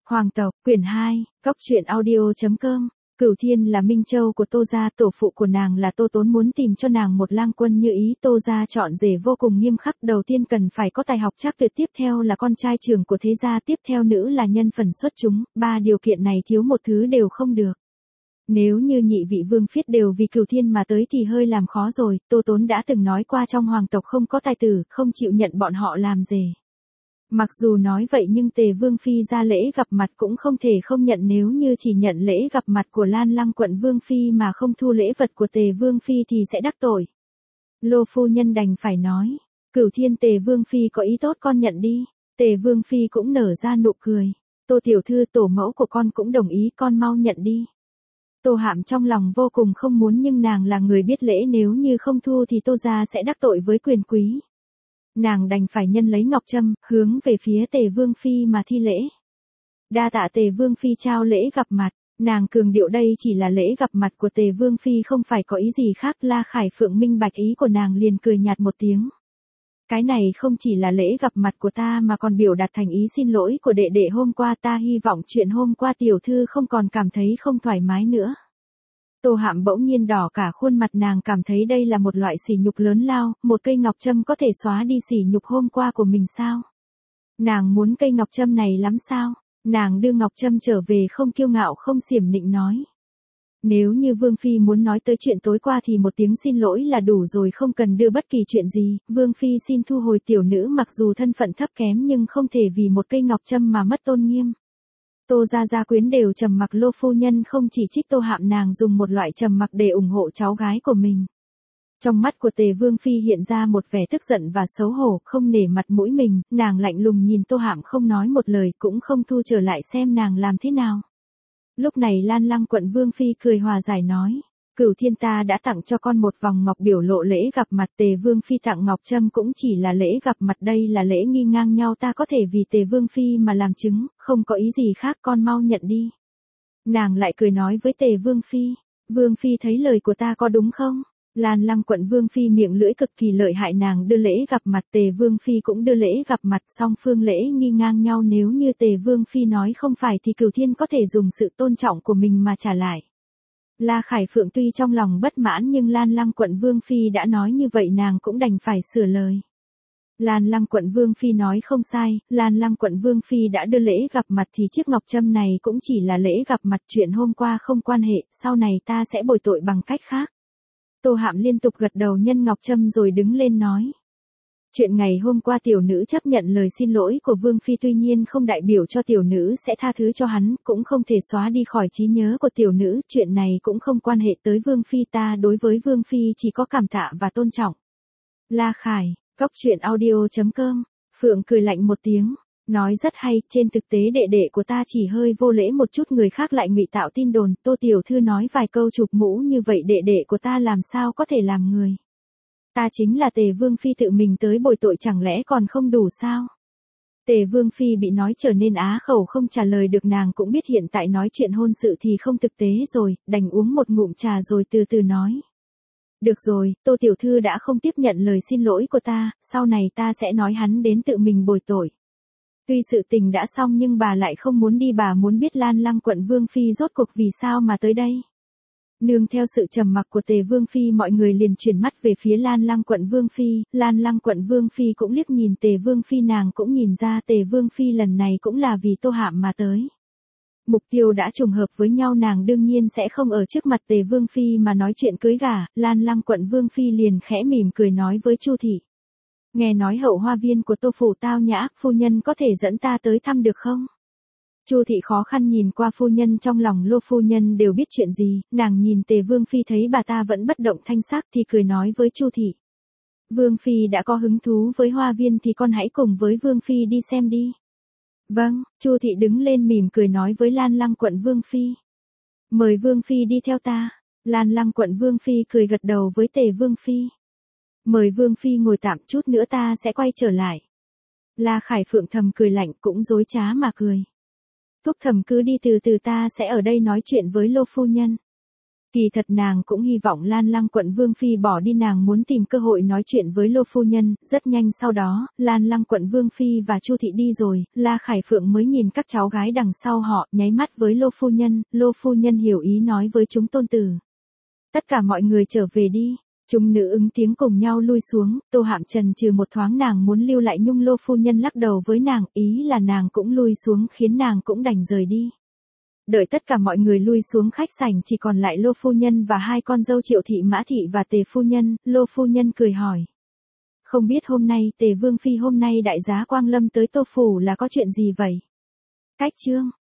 Hoàng tộc, quyển 2, Cóc truyện audio.com. Cửu Thiên là Minh Châu của Tô gia, tổ phụ của nàng là Tô Tốn muốn tìm cho nàng một lang quân như ý. Tô gia chọn rể vô cùng nghiêm khắc, đầu tiên cần phải có tài học trác tuyệt, tiếp theo là con trai trưởng của thế gia, tiếp theo nữ là nhân phần xuất chúng, ba điều kiện này thiếu một thứ đều không được. Nếu như nhị vị vương phiết đều vì Cửu Thiên mà tới thì hơi làm khó rồi. Tô Tốn đã từng nói qua trong hoàng tộc không có tài tử, không chịu nhận bọn họ làm rể. Mặc dù nói vậy nhưng Tề Vương Phi ra lễ gặp mặt cũng không thể không nhận, nếu như chỉ nhận lễ gặp mặt của Lan Lăng quận Vương Phi mà không thu lễ vật của Tề Vương Phi thì sẽ đắc tội. Lô phu nhân đành phải nói, Cửu Thiên Tề Vương Phi có ý tốt con nhận đi. Tề Vương Phi cũng nở ra nụ cười, Tô tiểu thư tổ mẫu của con cũng đồng ý, con mau nhận đi. Tô Hạm trong lòng vô cùng không muốn nhưng nàng là người biết lễ, nếu như không thu thì Tô gia sẽ đắc tội với quyền quý. Nàng đành phải nhân lấy ngọc trâm, hướng về phía Tề Vương Phi mà thi lễ. Đa tạ Tề Vương Phi trao lễ gặp mặt, nàng cường điệu đây chỉ là lễ gặp mặt của Tề Vương Phi, không phải có ý gì khác. La Khải Phượng minh bạch ý của nàng liền cười nhạt một tiếng. Cái này không chỉ là lễ gặp mặt của ta mà còn biểu đạt thành ý xin lỗi của đệ đệ hôm qua, ta hy vọng chuyện hôm qua tiểu thư không còn cảm thấy không thoải mái nữa. Tô Hạm bỗng nhiên đỏ cả khuôn mặt, nàng cảm thấy đây là một loại sỉ nhục lớn lao, một cây ngọc trâm có thể xóa đi sỉ nhục hôm qua của mình sao? Nàng muốn cây ngọc trâm này lắm sao? Nàng đưa ngọc trâm trở về không kiêu ngạo không xiểm nịnh nói. Nếu như Vương Phi muốn nói tới chuyện tối qua thì một tiếng xin lỗi là đủ rồi, không cần đưa bất kỳ chuyện gì. Vương Phi xin thu hồi tiểu nữ mặc dù thân phận thấp kém nhưng không thể vì một cây ngọc trâm mà mất tôn nghiêm. Tô gia quyến đều trầm mặc, Lô phu nhân không chỉ trích Tô Hạm, nàng dùng một loại trầm mặc để ủng hộ cháu gái của mình. Trong mắt của Tề Vương Phi hiện ra một vẻ tức giận và xấu hổ, không nể mặt mũi mình, nàng lạnh lùng nhìn Tô Hạm không nói một lời, cũng không thu trở lại xem nàng làm thế nào. Lúc này Lan Lăng quận Vương Phi cười hòa giải nói, Cửu Thiên ta đã tặng cho con một vòng ngọc biểu lộ lễ gặp mặt. Tề Vương Phi tặng ngọc trâm cũng chỉ là lễ gặp mặt, đây là lễ nghi ngang nhau, ta có thể vì Tề Vương Phi mà làm chứng, không có ý gì khác, con mau nhận đi. Nàng lại cười nói với Tề Vương Phi, Vương Phi thấy lời của ta có đúng không? Lan Lăng quận Vương Phi miệng lưỡi cực kỳ lợi hại, nàng đưa lễ gặp mặt, Tề Vương Phi cũng đưa lễ gặp mặt, song phương lễ nghi ngang nhau, nếu như Tề Vương Phi nói không phải thì Cửu Thiên có thể dùng sự tôn trọng của mình mà trả lại. La Khải Phượng tuy trong lòng bất mãn nhưng Lan Lăng quận Vương Phi đã nói như vậy, nàng cũng đành phải sửa lời. Lan Lăng quận Vương Phi nói không sai, Lan Lăng quận Vương Phi đã đưa lễ gặp mặt thì chiếc ngọc trâm này cũng chỉ là lễ gặp mặt, chuyện hôm qua không quan hệ, sau này ta sẽ bồi tội bằng cách khác. Tô Hạm liên tục gật đầu nhân ngọc trâm rồi đứng lên nói. Chuyện ngày hôm qua tiểu nữ chấp nhận lời xin lỗi của Vương Phi, tuy nhiên không đại biểu cho tiểu nữ sẽ tha thứ cho hắn, cũng không thể xóa đi khỏi trí nhớ của tiểu nữ, chuyện này cũng không quan hệ tới Vương Phi, ta đối với Vương Phi chỉ có cảm tạ và tôn trọng. La Khải, Cóc truyện audio.com. Phượng cười lạnh một tiếng, nói rất hay, trên thực tế đệ đệ của ta chỉ hơi vô lễ một chút, người khác lại ngụy tạo tin đồn, Tô tiểu thư nói vài câu chụp mũ như vậy, đệ đệ của ta làm sao có thể làm người. Ta chính là Tề Vương Phi tự mình tới bồi tội, chẳng lẽ còn không đủ sao? Tề Vương Phi bị nói trở nên á khẩu không trả lời được, nàng cũng biết hiện tại nói chuyện hôn sự thì không thực tế rồi, đành uống một ngụm trà rồi từ từ nói. Được rồi, Tô tiểu thư đã không tiếp nhận lời xin lỗi của ta, sau này ta sẽ nói hắn đến tự mình bồi tội. Tuy sự tình đã xong nhưng bà lại không muốn đi, bà muốn biết Lan Lăng quận Vương Phi rốt cuộc vì sao mà tới đây. Nương theo sự trầm mặc của Tề Vương Phi, mọi người liền chuyển mắt về phía Lan Lăng quận Vương Phi, Lan Lăng quận Vương Phi cũng liếc nhìn Tề Vương Phi, nàng cũng nhìn ra Tề Vương Phi lần này cũng là vì Tô Hạm mà tới. Mục tiêu đã trùng hợp với nhau, nàng đương nhiên sẽ không ở trước mặt Tề Vương Phi mà nói chuyện cưới gả. Lan Lăng quận Vương Phi liền khẽ mỉm cười nói với Chu Thị. Nghe nói hậu hoa viên của Tô phủ tao nhã, phu nhân có thể dẫn ta tới thăm được không? Chu Thị khó khăn nhìn qua phu nhân, trong lòng Lô phu nhân đều biết chuyện gì, nàng nhìn Tề Vương Phi thấy bà ta vẫn bất động thanh sắc thì cười nói với Chu Thị. Vương Phi đã có hứng thú với hoa viên thì con hãy cùng với Vương Phi đi xem đi. Vâng, Chu Thị đứng lên mỉm cười nói với Lan Lăng quận Vương Phi. Mời Vương Phi đi theo ta. Lan Lăng quận Vương Phi cười gật đầu với Tề Vương Phi. Mời Vương Phi ngồi tạm chút nữa ta sẽ quay trở lại. La Khải Phượng thầm cười lạnh, cũng dối trá mà cười. Thúc thầm cứ đi từ từ, ta sẽ ở đây nói chuyện với Lô phu nhân. Kỳ thật nàng cũng hy vọng Lan Lăng quận Vương Phi bỏ đi, nàng muốn tìm cơ hội nói chuyện với Lô phu nhân. Rất nhanh sau đó, Lan Lăng quận Vương Phi và Chu Thị đi rồi, La Khải Phượng mới nhìn các cháu gái đằng sau họ, nháy mắt với Lô phu nhân hiểu ý nói với chúng tôn tử. Tất cả mọi người trở về đi. Chúng nữ ứng tiếng cùng nhau lui xuống, Tô Hạm Trần trừ một thoáng nàng muốn lưu lại nhưng Lô phu nhân lắc đầu với nàng, ý là nàng cũng lui xuống khiến nàng cũng đành rời đi. Đợi tất cả mọi người lui xuống khách sảnh chỉ còn lại Lô phu nhân và hai con dâu Triệu thị, Mã thị và Tề phu nhân. Lô phu nhân cười hỏi. Không biết hôm nay Tề Vương Phi, hôm nay đại giá Quang Lâm tới Tô Phủ là có chuyện gì vậy? Cách chương